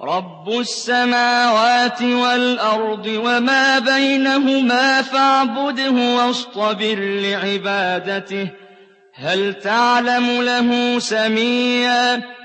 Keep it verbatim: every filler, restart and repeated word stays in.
رَبُّ السَّمَاوَاتِ وَالْأَرْضِ وَمَا بَيْنَهُمَا فَاعْبُدْهُ وَاصْطَبِرْ لِعِبَادَتِهِ ۚ هَلْ تَعْلَمُ لَهُ سَمِيًّا